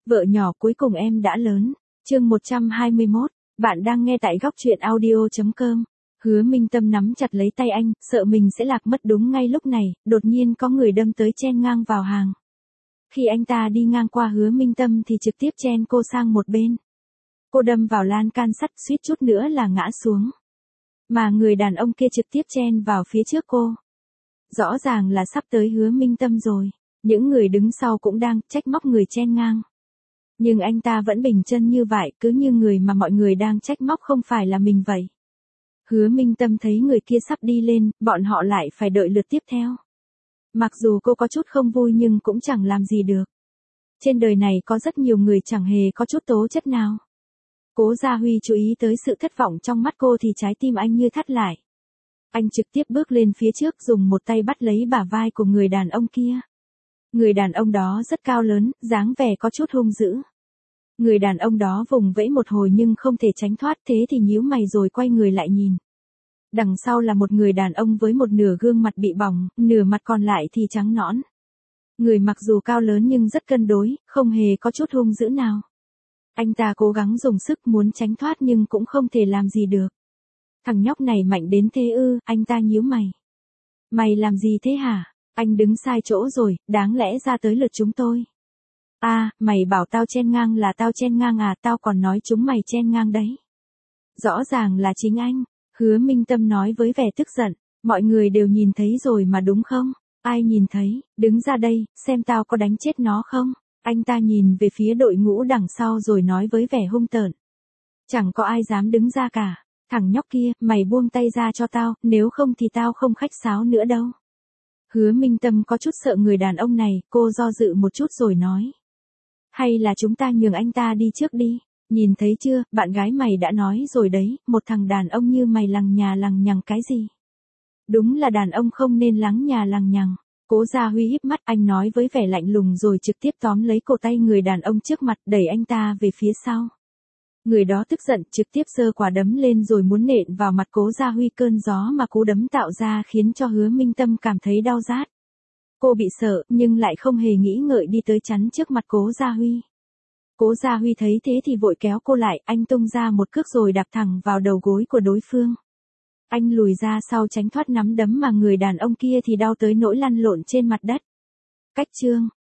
Vợ nhỏ cuối cùng em đã lớn. Chương 121, bạn đang nghe tại góc truyện audio.com. Hứa Minh Tâm nắm chặt lấy tay anh, sợ mình sẽ lạc mất đúng ngay lúc này, đột nhiên có người đâm tới chen ngang vào hàng. Khi anh ta đi ngang qua Hứa Minh Tâm thì trực tiếp chen cô sang một bên. Cô đâm vào lan can sắt, suýt chút nữa là ngã xuống. Mà người đàn ông kia trực tiếp chen vào phía trước cô. Rõ ràng là sắp tới Hứa Minh Tâm rồi. Những người đứng sau cũng đang trách móc người chen ngang. Nhưng anh ta vẫn bình chân như vậy, cứ như người mà mọi người đang trách móc không phải là mình vậy. Hứa Minh Tâm thấy người kia sắp đi lên, bọn họ lại phải đợi lượt tiếp theo. Mặc dù cô có chút không vui nhưng cũng chẳng làm gì được. Trên đời này có rất nhiều người chẳng hề có chút tố chất nào. Cố Gia Huy chú ý tới sự thất vọng trong mắt cô thì trái tim anh như thắt lại. Anh trực tiếp bước lên phía trước dùng một tay bắt lấy bả vai của người đàn ông kia. Người đàn ông đó rất cao lớn, dáng vẻ có chút hung dữ. Người đàn ông đó vùng vẫy một hồi nhưng không thể tránh thoát, thế thì nhíu mày rồi quay người lại nhìn. Đằng sau là một người đàn ông với một nửa gương mặt bị bỏng, nửa mặt còn lại thì trắng nõn. Người mặc dù cao lớn nhưng rất cân đối, không hề có chút hung dữ nào. Anh ta cố gắng dùng sức muốn tránh thoát nhưng cũng không thể làm gì được. Thằng nhóc này mạnh đến thế ư? Anh ta nhíu mày. Mày làm gì thế hả? Anh đứng sai chỗ rồi, đáng lẽ ra tới lượt chúng tôi. Mày bảo tao chen ngang là tao chen ngang à, tao còn nói chúng mày chen ngang đấy. Rõ ràng là chính anh, Hứa Minh Tâm nói với vẻ tức giận, mọi người đều nhìn thấy rồi mà đúng không? Ai nhìn thấy, đứng ra đây, xem tao có đánh chết nó không? Anh ta nhìn về phía đội ngũ đằng sau rồi nói với vẻ hung tợn. Chẳng có ai dám đứng ra cả, thằng nhóc kia, mày buông tay ra cho tao, nếu không thì tao không khách sáo nữa đâu. Hứa Minh Tâm có chút sợ người đàn ông này, cô do dự một chút rồi nói. Hay là chúng ta nhường anh ta đi trước đi, nhìn thấy chưa, bạn gái mày đã nói rồi đấy, một thằng đàn ông như mày lằng nhà lằng nhằng cái gì. Đúng là đàn ông không nên lằng nhà lằng nhằng. Cố Gia Huy híp mắt, anh nói với vẻ lạnh lùng rồi trực tiếp tóm lấy cổ tay người đàn ông trước mặt, đẩy anh ta về phía sau. Người đó tức giận, trực tiếp giơ quả đấm lên rồi muốn nện vào mặt Cố Gia Huy, cơn gió mà cú đấm tạo ra khiến cho Hứa Minh Tâm cảm thấy đau rát. Cô bị sợ, nhưng lại không hề nghĩ ngợi đi tới chắn trước mặt Cố Gia Huy. Cố Gia Huy thấy thế thì vội kéo cô lại, anh tung ra một cước rồi đạp thẳng vào đầu gối của đối phương. Anh lùi ra sau tránh thoát nắm đấm mà người đàn ông kia thì đau tới nỗi lăn lộn trên mặt đất. Cách chương